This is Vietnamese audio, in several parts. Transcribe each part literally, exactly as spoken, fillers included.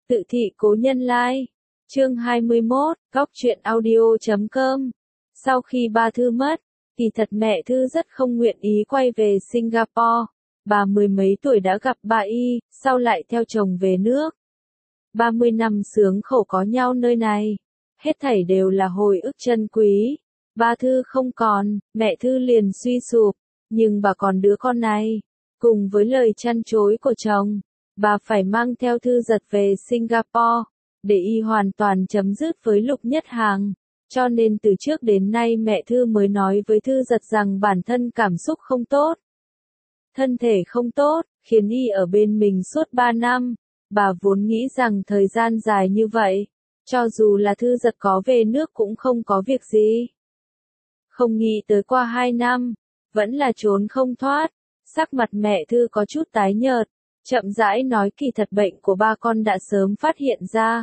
Tự thị cố nhân lai. Chương hai mươi mốt, Góc truyện audio chấm com. Sau khi ba Thư mất, kỳ thật mẹ Thư rất không nguyện ý quay về Singapore. Bà mười mấy tuổi đã gặp bà y, sau lại theo chồng về nước. ba mươi năm sướng khổ có nhau nơi này. Hết thảy đều là hồi ức chân quý. Ba Thư không còn, mẹ Thư liền suy sụp. Nhưng bà còn đứa con này. Cùng với lời chăn chối của chồng, bà phải mang theo Thư Giật về Singapore, để y hoàn toàn chấm dứt với Lục Nhất Hàng. Cho nên từ trước đến nay mẹ Thư mới nói với Thư Giật rằng bản thân cảm xúc không tốt. Thân thể không tốt, khiến y ở bên mình suốt ba năm. Bà vốn nghĩ rằng thời gian dài như vậy, cho dù là Thư Giật có về nước cũng không có việc gì. Không nghĩ tới qua hai năm, vẫn là trốn không thoát. Sắc mặt mẹ Thư có chút tái nhợt, chậm rãi nói kỳ thật bệnh của ba con đã sớm phát hiện ra.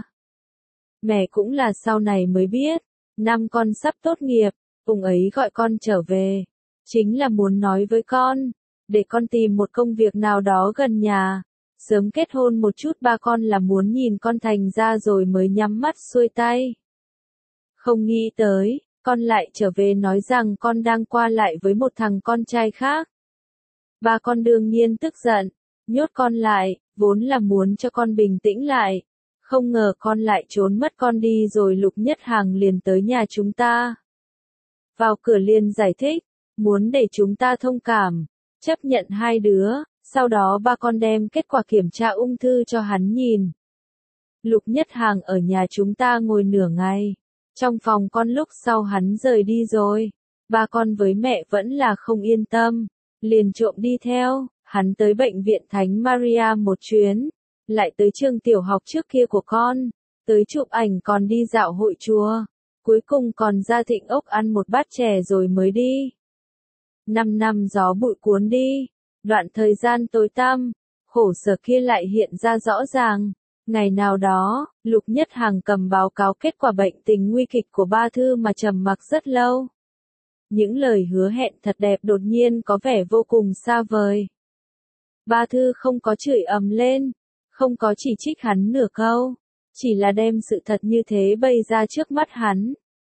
Mẹ cũng là sau này mới biết, năm con sắp tốt nghiệp, ông ấy gọi con trở về, chính là muốn nói với con, để con tìm một công việc nào đó gần nhà, sớm kết hôn một chút. Ba con là muốn nhìn con thành ra rồi mới nhắm mắt xuôi tay. Không nghĩ tới, con lại trở về nói rằng con đang qua lại với một thằng con trai khác. Ba con đương nhiên tức giận, nhốt con lại, vốn là muốn cho con bình tĩnh lại. Không ngờ con lại trốn mất con đi rồi. Lục Nhất Hàng liền tới nhà chúng ta. Vào cửa liền giải thích, muốn để chúng ta thông cảm, chấp nhận hai đứa. Sau đó ba con đem kết quả kiểm tra ung thư cho hắn nhìn. Lục Nhất Hàng ở nhà chúng ta ngồi nửa ngày, trong phòng con lúc sau hắn rời đi rồi. Ba con với mẹ vẫn là không yên tâm, liền trộm đi theo. Hắn tới bệnh viện Thánh Maria một chuyến, lại tới trường tiểu học trước kia của con, tới chụp ảnh còn đi dạo hội chùa, cuối cùng còn ra Thịnh Ốc ăn một bát chè rồi mới đi. Năm năm gió bụi cuốn đi, đoạn thời gian tối tăm, khổ sở kia lại hiện ra rõ ràng. Ngày nào đó, Lục Nhất Hàng cầm báo cáo kết quả bệnh tình nguy kịch của ba Thư mà trầm mặc rất lâu. Những lời hứa hẹn thật đẹp đột nhiên có vẻ vô cùng xa vời. Ba Thư không có chửi ầm lên, không có chỉ trích hắn nửa câu, chỉ là đem sự thật như thế bày ra trước mắt hắn.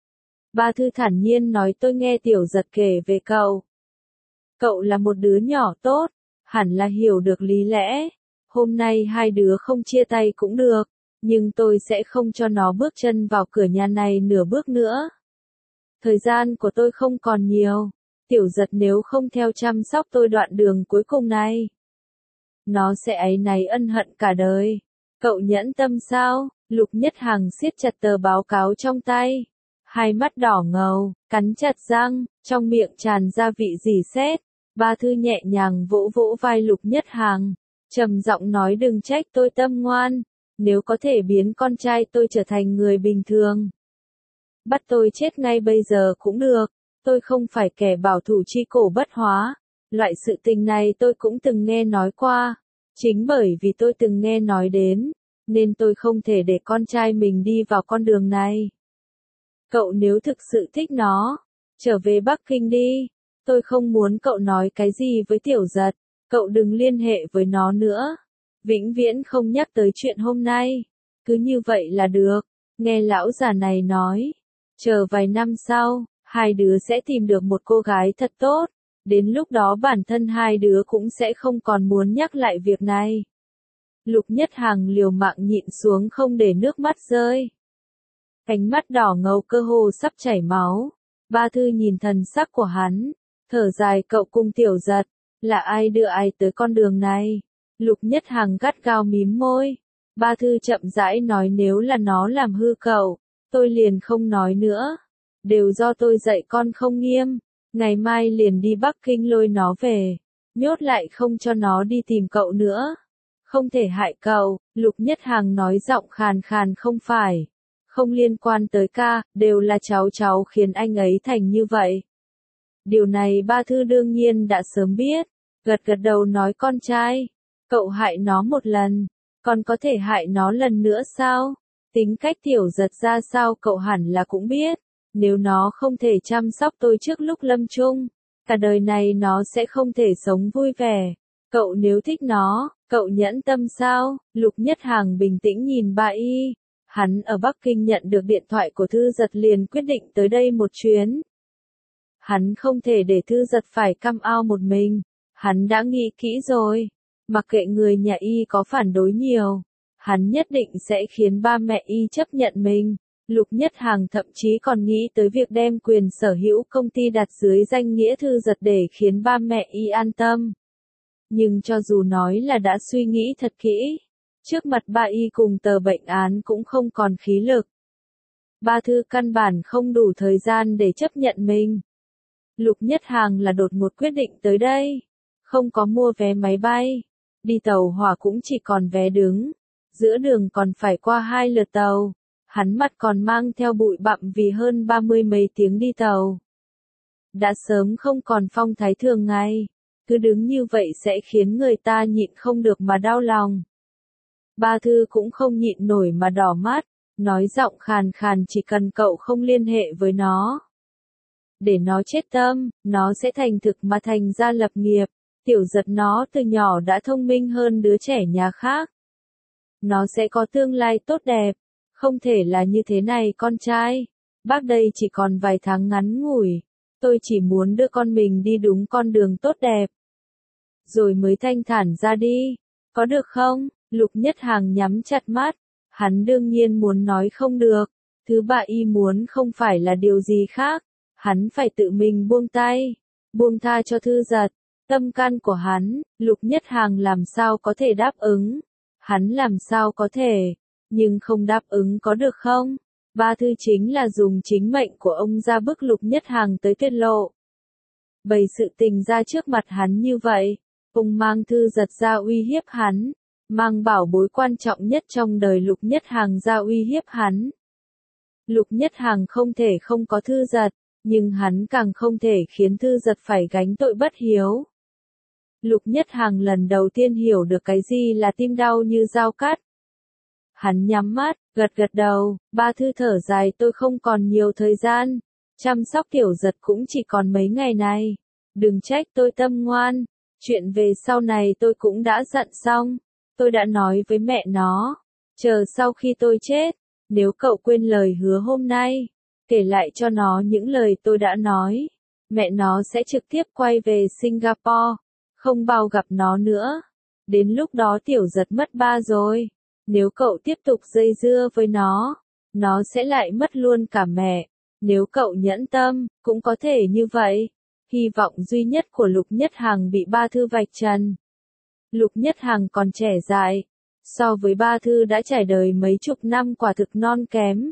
Ba Thư thản nhiên nói, tôi nghe Tiểu Giật kể về cậu. Cậu là một đứa nhỏ tốt, hẳn là hiểu được lý lẽ. Hôm nay hai đứa không chia tay cũng được, nhưng tôi sẽ không cho nó bước chân vào cửa nhà này nửa bước nữa. Thời gian của tôi không còn nhiều, Tiểu Giật nếu không theo chăm sóc tôi đoạn đường cuối cùng này, nó sẽ áy náy ân hận cả đời. Cậu nhẫn tâm sao? Lục Nhất Hàng siết chặt tờ báo cáo trong tay, hai mắt đỏ ngầu, cắn chặt răng, trong miệng tràn ra vị rỉ sét. Ba Thư nhẹ nhàng vỗ vỗ vai Lục Nhất Hàng, trầm giọng nói, đừng trách tôi tâm ngoan, nếu có thể biến con trai tôi trở thành người bình thường, bắt tôi chết ngay bây giờ cũng được. Tôi không phải kẻ bảo thủ chi cổ bất hóa, loại sự tình này tôi cũng từng nghe nói qua. Chính bởi vì tôi từng nghe nói đến, nên tôi không thể để con trai mình đi vào con đường này. Cậu nếu thực sự thích nó, trở về Bắc Kinh đi. Tôi không muốn cậu nói cái gì với Tiểu Giật, cậu đừng liên hệ với nó nữa. Vĩnh viễn không nhắc tới chuyện hôm nay. Cứ như vậy là được. Nghe lão già này nói, chờ vài năm sau, hai đứa sẽ tìm được một cô gái thật tốt. Đến lúc đó bản thân hai đứa cũng sẽ không còn muốn nhắc lại việc này. Lục Nhất Hàng liều mạng nhịn xuống không để nước mắt rơi. Cánh mắt đỏ ngầu cơ hồ sắp chảy máu. Ba Thư nhìn thần sắc của hắn, thở dài, cậu cùng Tiểu Giật, là ai đưa ai tới con đường này? Lục Nhất Hàng gắt gao mím môi. Ba Thư chậm rãi nói, nếu là nó làm hư cậu, tôi liền không nói nữa. Đều do tôi dạy con không nghiêm. Ngày mai liền đi Bắc Kinh lôi nó về, nhốt lại không cho nó đi tìm cậu nữa. Không thể hại cậu. Lục Nhất Hàng nói giọng khàn khàn, không phải, không liên quan tới ca, đều là cháu cháu khiến anh ấy thành như vậy. Điều này ba Thư đương nhiên đã sớm biết, gật gật đầu nói, con trai, cậu hại nó một lần, còn có thể hại nó lần nữa sao? Tính cách Tiểu Giật ra sao cậu hẳn là cũng biết. Nếu nó không thể chăm sóc tôi trước lúc lâm chung, cả đời này nó sẽ không thể sống vui vẻ. Cậu nếu thích nó, Cậu nhẫn tâm sao? Lục Nhất Hàng bình tĩnh nhìn bà y. Hắn ở Bắc Kinh nhận được điện thoại của Thư Giật liền quyết định tới đây một chuyến. Hắn không thể để Thư Giật phải căm ao một mình. Hắn đã nghĩ kỹ rồi. Mặc kệ người nhà y có phản đối nhiều, hắn nhất định sẽ khiến ba mẹ y chấp nhận mình. Lục Nhất Hàng thậm chí còn nghĩ tới việc đem quyền sở hữu công ty đặt dưới danh nghĩa Thư Giật để khiến ba mẹ y an tâm. Nhưng cho dù nói là đã suy nghĩ thật kỹ, trước mặt ba y cùng tờ bệnh án cũng không còn khí lực. Ba Thư căn bản không đủ thời gian để chấp nhận mình. Lục Nhất Hàng là đột ngột quyết định tới đây. Không có mua vé máy bay. Đi tàu hỏa cũng chỉ còn vé đứng. Giữa đường còn phải qua hai lượt tàu. Hắn mặt còn mang theo bụi bặm vì hơn ba mươi mấy tiếng đi tàu. Đã sớm không còn phong thái thường ngày. Cứ đứng như vậy sẽ khiến người ta nhịn không được mà đau lòng. Ba Thư cũng không nhịn nổi mà đỏ mắt. Nói giọng khàn khàn chỉ cần cậu không liên hệ với nó. Để nó chết tâm, nó sẽ thành thực mà thành ra lập nghiệp. Tiểu Giật nó từ nhỏ đã thông minh hơn đứa trẻ nhà khác. Nó sẽ có tương lai tốt đẹp. Không thể là như thế này con trai. Bác đây chỉ còn vài tháng ngắn ngủi. Tôi chỉ muốn đưa con mình đi đúng con đường tốt đẹp. Rồi mới thanh thản ra đi. Có được không? Lục Nhất Hàng nhắm chặt mắt. Hắn đương nhiên muốn nói không được. Thứ ba y muốn không phải là điều gì khác. Hắn phải tự mình buông tay. Buông tha cho Thư Giật. Tâm can của hắn, Lục Nhất Hàng làm sao có thể đáp ứng. Hắn làm sao có thể. Nhưng không đáp ứng có được không? Ba Thư chính là dùng chính mệnh của ông ra bức Lục Nhất Hàng tới tuyệt lộ. Bày sự tình ra trước mặt hắn như vậy. Ông mang Thư Giật ra uy hiếp hắn. Mang bảo bối quan trọng nhất trong đời Lục Nhất Hàng ra uy hiếp hắn. Lục Nhất Hàng không thể không có Thư Giật. Nhưng hắn càng không thể khiến Thư Giật phải gánh tội bất hiếu. Lục Nhất Hàng lần đầu tiên hiểu được cái gì là tim đau như dao cắt. Hắn nhắm mắt, gật gật đầu, Ba Thư thở dài tôi không còn nhiều thời gian. Chăm sóc Tiểu Giật cũng chỉ còn mấy ngày này. Đừng trách tôi tâm ngoan. Chuyện về sau này tôi cũng đã dặn xong. Tôi đã nói với mẹ nó. Chờ sau khi tôi chết, nếu cậu quên lời hứa hôm nay, kể lại cho nó những lời tôi đã nói. Mẹ nó sẽ trực tiếp quay về Singapore. Không bao gặp nó nữa. Đến lúc đó Tiểu Giật mất ba rồi. Nếu cậu tiếp tục dây dưa với nó, nó sẽ lại mất luôn cả mẹ. Nếu cậu nhẫn tâm, cũng có thể như vậy. Hy vọng duy nhất của Lục Nhất Hàng bị Ba Thư vạch trần. Lục Nhất Hàng còn trẻ dại. So với Ba Thư đã trải đời mấy chục năm quả thực non kém.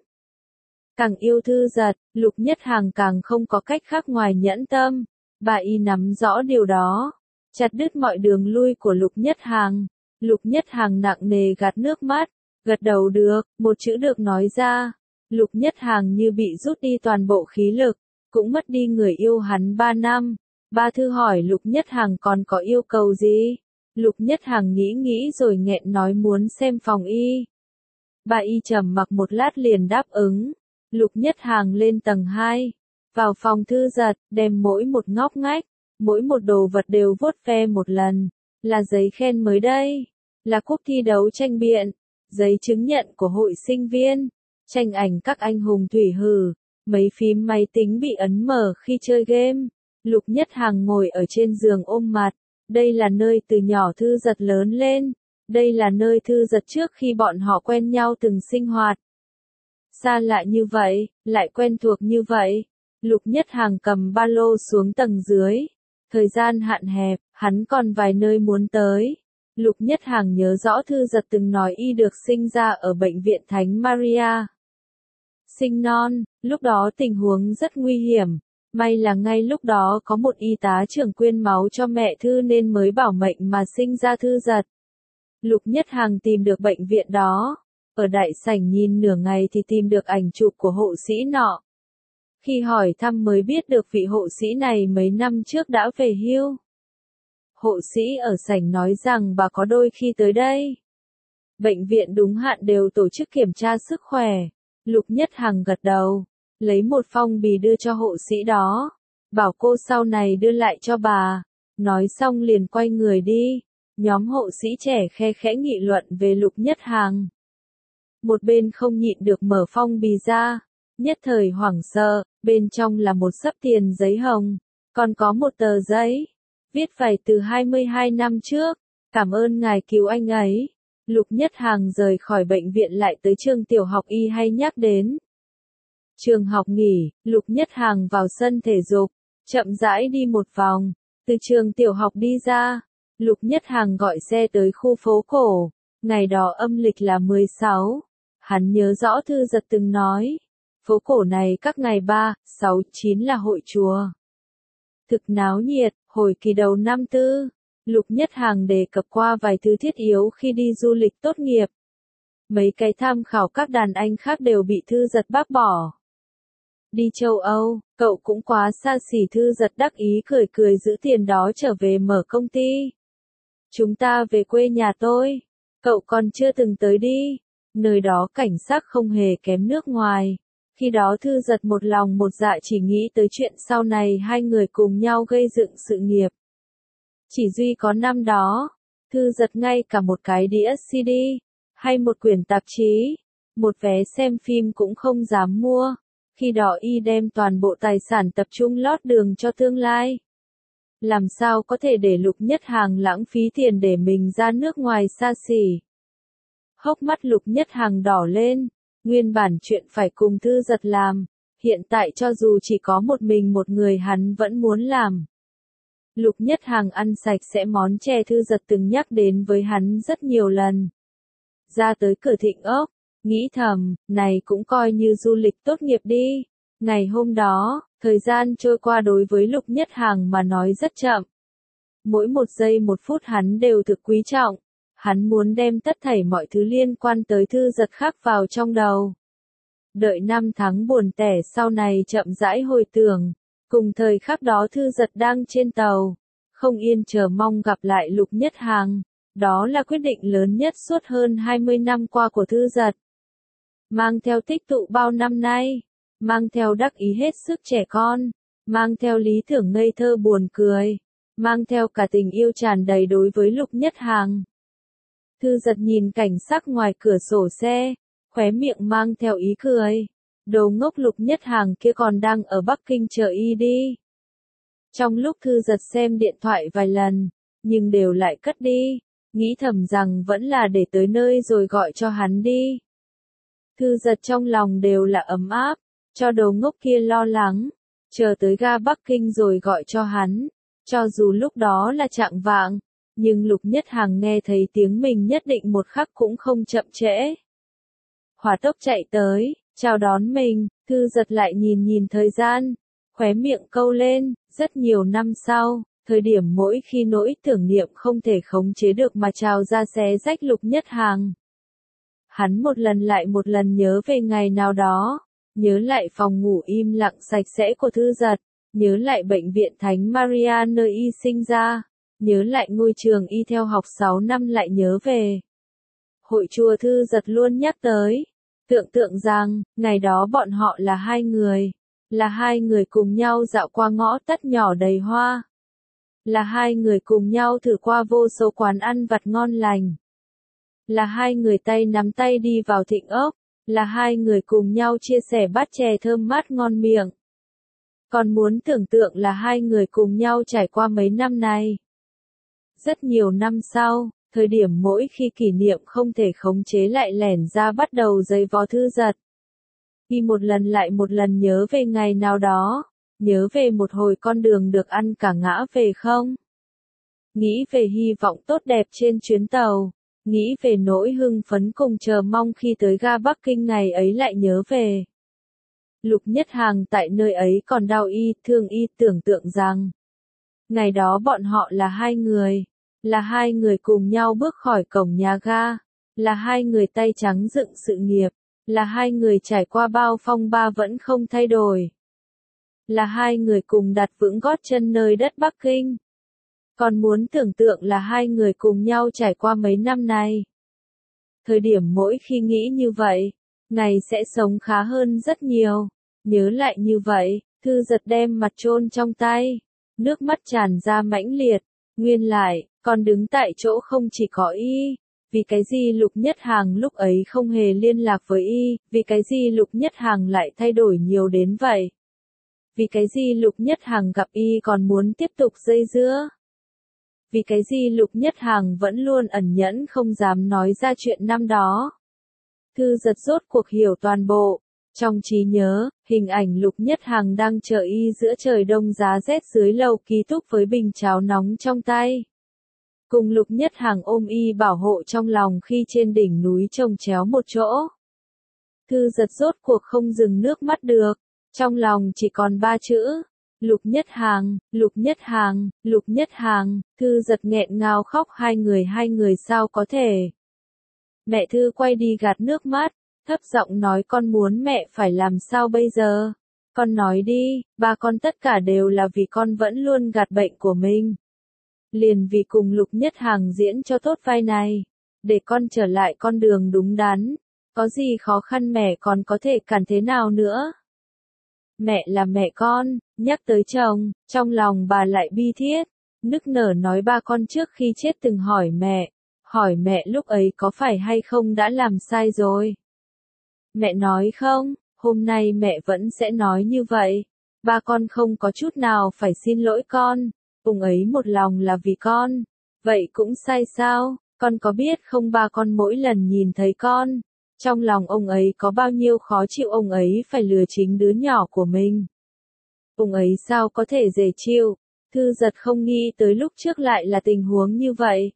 Càng yêu Thư Giật, Lục Nhất Hàng càng không có cách khác ngoài nhẫn tâm. Bà y nắm rõ điều đó. Chặt đứt mọi đường lui của Lục Nhất Hàng. Lục Nhất Hàng nặng nề gạt nước mắt. Gật đầu được, một chữ được nói ra. Lục Nhất Hàng như bị rút đi toàn bộ khí lực. Cũng mất đi người yêu hắn ba năm. Ba Thư hỏi Lục Nhất Hàng còn có yêu cầu gì? Lục Nhất Hàng nghĩ nghĩ rồi nghẹn nói muốn xem phòng y. Bà y trầm mặc một lát liền đáp ứng. Lục Nhất Hàng lên tầng hai. Vào phòng Thư Giật, đem mỗi một ngóc ngách, mỗi một đồ vật đều vuốt ve một lần. Là giấy khen mới đây. Là cúp thi đấu tranh biện. Giấy chứng nhận của hội sinh viên. Tranh ảnh các anh hùng thủy hử. Mấy phím máy tính bị ấn mở khi chơi game. Lục Nhất Hàng ngồi ở trên giường ôm mặt. Đây là nơi từ nhỏ Thư Giật lớn lên. Đây là nơi Thư Giật trước khi bọn họ quen nhau từng sinh hoạt. Xa lạ như vậy, lại quen thuộc như vậy. Lục Nhất Hàng cầm ba lô xuống tầng dưới. Thời gian hạn hẹp, hắn còn vài nơi muốn tới. Lục Nhất Hàng nhớ rõ Thư Giật từng nói y được sinh ra ở bệnh viện Thánh Maria. Sinh non, lúc đó tình huống rất nguy hiểm. May là ngay lúc đó có một y tá trưởng quyên máu cho mẹ Thư nên mới bảo mệnh mà sinh ra Thư Giật. Lục Nhất Hàng tìm được bệnh viện đó. Ở đại sảnh nhìn nửa ngày thì tìm được ảnh chụp của hộ sĩ nọ. Khi hỏi thăm mới biết được vị hộ sĩ này mấy năm trước đã về hưu. Hộ sĩ ở sảnh nói rằng bà có đôi khi tới đây. Bệnh viện đúng hạn đều tổ chức kiểm tra sức khỏe. Lục Nhất Hàng gật đầu. Lấy một phong bì đưa cho hộ sĩ đó. Bảo cô sau này đưa lại cho bà. Nói xong liền quay người đi. Nhóm hộ sĩ trẻ khe khẽ nghị luận về Lục Nhất Hàng. Một bên không nhịn được mở phong bì ra, nhất thời hoảng sợ, bên trong là một xấp tiền giấy hồng, còn có một tờ giấy, viết vài từ hai mươi hai năm trước, cảm ơn ngài cứu anh ấy. Lục Nhất Hàng rời khỏi bệnh viện lại tới trường tiểu học y hay nhắc đến. Trường học nghỉ, Lục Nhất Hàng vào sân thể dục, chậm rãi đi một vòng, từ trường tiểu học đi ra, Lục Nhất Hàng gọi xe tới khu phố cổ, ngày đó âm lịch là mười sáu, hắn nhớ rõ Thư Giật từng nói, phố cổ này các ngày ba, sáu, chín là hội chùa. Thực náo nhiệt, hồi kỳ đầu năm tư, Lục Nhất Hàng đề cập qua vài thứ thiết yếu khi đi du lịch tốt nghiệp. Mấy cái tham khảo các đàn anh khác đều bị Thư Giật bác bỏ. Đi châu Âu, cậu cũng quá xa xỉ. Thư Giật đắc ý cười cười giữ tiền đó trở về mở công ty. Chúng ta về quê nhà tôi, cậu còn chưa từng tới đi, nơi đó cảnh sắc không hề kém nước ngoài. Khi đó Thư Giật một lòng một dạ chỉ nghĩ tới chuyện sau này hai người cùng nhau gây dựng sự nghiệp. Chỉ duy có năm đó, Thư Giật ngay cả một cái đĩa xê đê, hay một quyển tạp chí, một vé xem phim cũng không dám mua. Khi đó y đem toàn bộ tài sản tập trung lót đường cho tương lai. Làm sao có thể để Lục Nhất Hàng lãng phí tiền để mình ra nước ngoài xa xỉ. Hốc mắt Lục Nhất Hàng đỏ lên, nguyên bản chuyện phải cùng Thư Giật làm, hiện tại cho dù chỉ có một mình một người hắn vẫn muốn làm. Lục Nhất Hàng ăn sạch sẽ món chè Thư Giật từng nhắc đến với hắn rất nhiều lần. Ra tới cửa Thịnh Ốc, nghĩ thầm, này cũng coi như du lịch tốt nghiệp đi. Ngày hôm đó, thời gian trôi qua đối với Lục Nhất Hàng mà nói rất chậm. Mỗi một giây một phút hắn đều thực quý trọng. Hắn muốn đem tất thảy mọi thứ liên quan tới Thư Giật khắc vào trong đầu. Đợi năm tháng buồn tẻ sau này chậm rãi hồi tưởng. Cùng thời khắc đó Thư Giật đang trên tàu, không yên chờ mong gặp lại Lục Nhất Hàng. Đó là quyết định lớn nhất suốt hơn hai mươi năm qua của Thư Giật. Mang theo tích tụ bao năm nay, mang theo đắc ý hết sức trẻ con, mang theo lý tưởng ngây thơ buồn cười, mang theo cả tình yêu tràn đầy đối với Lục Nhất Hàng. Thư Giật nhìn cảnh sắc ngoài cửa sổ xe, khóe miệng mang theo ý cười. Đồ ngốc Lục Nhất Hàng kia còn đang ở Bắc Kinh chờ y đi. Trong lúc Thư Giật xem điện thoại vài lần, nhưng đều lại cất đi, nghĩ thầm rằng vẫn là để tới nơi rồi gọi cho hắn đi. Thư Giật trong lòng đều là ấm áp, cho đồ ngốc kia lo lắng, chờ tới ga Bắc Kinh rồi gọi cho hắn, cho dù lúc đó là chạng vạng, nhưng Lục Nhất Hàng nghe thấy tiếng mình nhất định một khắc cũng không chậm trễ. Hỏa tốc chạy tới, chào đón mình, Thư Giật lại nhìn nhìn thời gian, khóe miệng câu lên, rất nhiều năm sau, thời điểm mỗi khi nỗi tưởng niệm không thể khống chế được mà trào ra xé rách Lục Nhất Hàng. Hắn một lần lại một lần nhớ về ngày nào đó, nhớ lại phòng ngủ im lặng sạch sẽ của Thư Giật, nhớ lại bệnh viện Thánh Maria nơi y sinh ra, nhớ lại ngôi trường y theo học sáu năm lại nhớ về. Hội chùa Thư Giật luôn nhắc tới, tưởng tượng rằng, ngày đó bọn họ là hai người, là hai người cùng nhau dạo qua ngõ tắt nhỏ đầy hoa, là hai người cùng nhau thử qua vô số quán ăn vặt ngon lành, là hai người tay nắm tay đi vào Thịnh Ốc, là hai người cùng nhau chia sẻ bát chè thơm mát ngon miệng. Còn muốn tưởng tượng là hai người cùng nhau trải qua mấy năm này. Rất nhiều năm sau, thời điểm mỗi khi kỷ niệm không thể khống chế lại lẻn ra bắt đầu giày vò Thư Giật. Khi một lần lại một lần nhớ về ngày nào đó, nhớ về một hồi con đường được ăn cả ngã về không. Nghĩ về hy vọng tốt đẹp trên chuyến tàu, nghĩ về nỗi hưng phấn cùng chờ mong khi tới ga Bắc Kinh ngày ấy lại nhớ về. Lục Nhất Hàng tại nơi ấy còn đau y, thương y, tưởng tượng rằng, ngày đó bọn họ là hai người, là hai người cùng nhau bước khỏi cổng nhà ga, là hai người tay trắng dựng sự nghiệp, là hai người trải qua bao phong ba vẫn không thay đổi, là hai người cùng đặt vững gót chân nơi đất Bắc Kinh. Còn muốn tưởng tượng là hai người cùng nhau trải qua mấy năm này. Thời điểm mỗi khi nghĩ như vậy, ngày sẽ sống khá hơn rất nhiều. Nhớ lại như vậy, Thư Giật đem mặt chôn trong tay, nước mắt tràn ra mãnh liệt. Nguyên lại, Con đứng tại chỗ không chỉ có y. Vì cái gì Lục Nhất Hàng lúc ấy không hề liên lạc với y, vì cái gì Lục Nhất Hàng lại thay đổi nhiều đến vậy? Vì cái gì Lục Nhất Hàng gặp y còn muốn tiếp tục dây dưa? Vì cái gì Lục Nhất Hàng vẫn luôn ẩn nhẫn không dám nói ra chuyện năm đó? Thư giật rốt cuộc hiểu toàn bộ. Trong trí nhớ, hình ảnh Lục Nhất Hàng đang chờ y giữa trời đông giá rét dưới lầu ký túc với bình cháo nóng trong tay. Cùng Lục Nhất Hàng ôm y bảo hộ trong lòng khi trên đỉnh núi chồng chéo một chỗ. Thư giật rốt cuộc không dừng nước mắt được. Trong lòng chỉ còn ba chữ. Lục Nhất Hàng, Lục Nhất Hàng, Lục Nhất Hàng. Thư giật nghẹn ngào khóc hai người hai người sao có thể. Mẹ Thư quay đi gạt nước mắt, thấp giọng nói con muốn mẹ phải làm sao bây giờ? Con nói đi, ba con tất cả đều là vì con vẫn luôn gạt bệnh của mình. Liền vì cùng Lục Nhất Hàng diễn cho tốt vai này, để con trở lại con đường đúng đắn, có gì khó khăn mẹ còn có thể cản thế nào nữa. Mẹ là mẹ con, nhắc tới chồng, trong lòng bà lại bi thiết, nức nở nói ba con trước khi chết từng hỏi mẹ, hỏi mẹ lúc ấy có phải hay không đã làm sai rồi. Mẹ nói không, hôm nay mẹ vẫn sẽ nói như vậy, ba con không có chút nào phải xin lỗi con. Ông ấy một lòng là vì con, vậy cũng sai sao, con có biết không ba con mỗi lần nhìn thấy con, trong lòng ông ấy có bao nhiêu khó chịu ông ấy phải lừa chính đứa nhỏ của mình. Ông ấy sao có thể dễ chịu, Thư giật không nghĩ tới lúc trước lại là tình huống như vậy.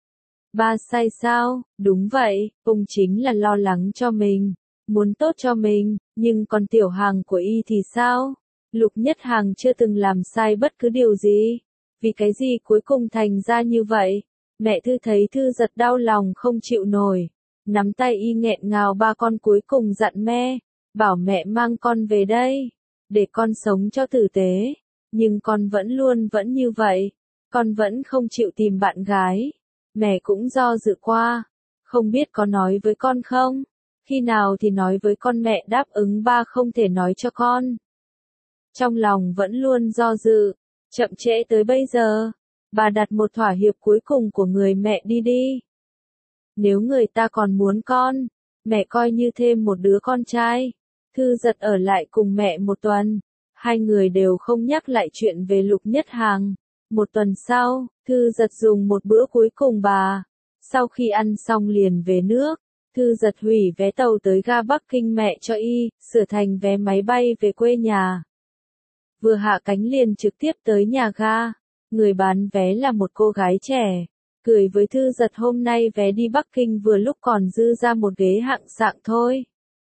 Ba sai sao, đúng vậy, ông chính là lo lắng cho mình, muốn tốt cho mình, nhưng còn tiểu Hàng của y thì sao? Lục Nhất Hàng chưa từng làm sai bất cứ điều gì. Vì cái gì cuối cùng thành ra như vậy? Mẹ Thư thấy Thư giật đau lòng không chịu nổi. Nắm tay y nghẹn ngào ba con cuối cùng dặn mẹ. Bảo mẹ mang con về đây. Để con sống cho tử tế. Nhưng con vẫn luôn vẫn như vậy. Con vẫn không chịu tìm bạn gái. Mẹ cũng do dự qua. Không biết có nói với con không? Khi nào thì nói với con mẹ đáp ứng ba không thể nói cho con. Trong lòng vẫn luôn do dự. Chậm trễ tới bây giờ, bà đặt một thỏa hiệp cuối cùng của người mẹ đi đi. Nếu người ta còn muốn con, mẹ coi như thêm một đứa con trai. Thư giật ở lại cùng mẹ một tuần, hai người đều không nhắc lại chuyện về Lục Nhất Hàng. Một tuần sau, Thư giật dùng một bữa cuối cùng bà. Sau khi ăn xong liền về nước, Thư giật hủy vé tàu tới ga Bắc Kinh mẹ cho y, sửa thành vé máy bay về quê nhà. Vừa hạ cánh liền trực tiếp tới nhà ga, người bán vé là một cô gái trẻ, cười với Thư giật hôm nay vé đi Bắc Kinh vừa lúc còn dư ra một ghế hạng sạng thôi.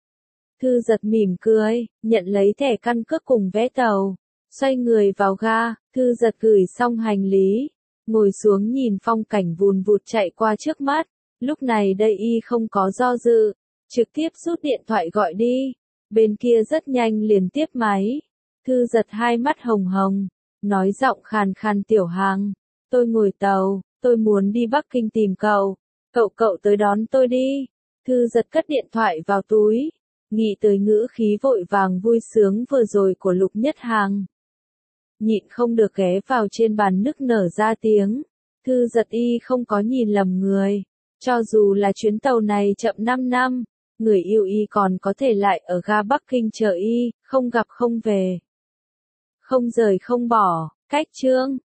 Thư giật mỉm cười, nhận lấy thẻ căn cước cùng vé tàu, xoay người vào ga, Thư giật gửi xong hành lý, ngồi xuống nhìn phong cảnh vùn vụt chạy qua trước mắt, lúc này đây y không có do dự, trực tiếp rút điện thoại gọi đi, bên kia rất nhanh liền tiếp máy. Thư giật hai mắt hồng hồng, nói giọng khàn khàn tiểu Hàng, tôi ngồi tàu, tôi muốn đi Bắc Kinh tìm cậu, cậu cậu tới đón tôi đi. Thư giật cất điện thoại vào túi, nghĩ tới ngữ khí vội vàng vui sướng vừa rồi của Lục Nhất Hàng. Nhịn không được ghé vào trên bàn nức nở ra tiếng, Thư giật y không có nhìn lầm người, cho dù là chuyến tàu này chậm năm năm, người yêu y còn có thể lại ở ga Bắc Kinh chờ y, không gặp không về. Không rời không bỏ, cách chương.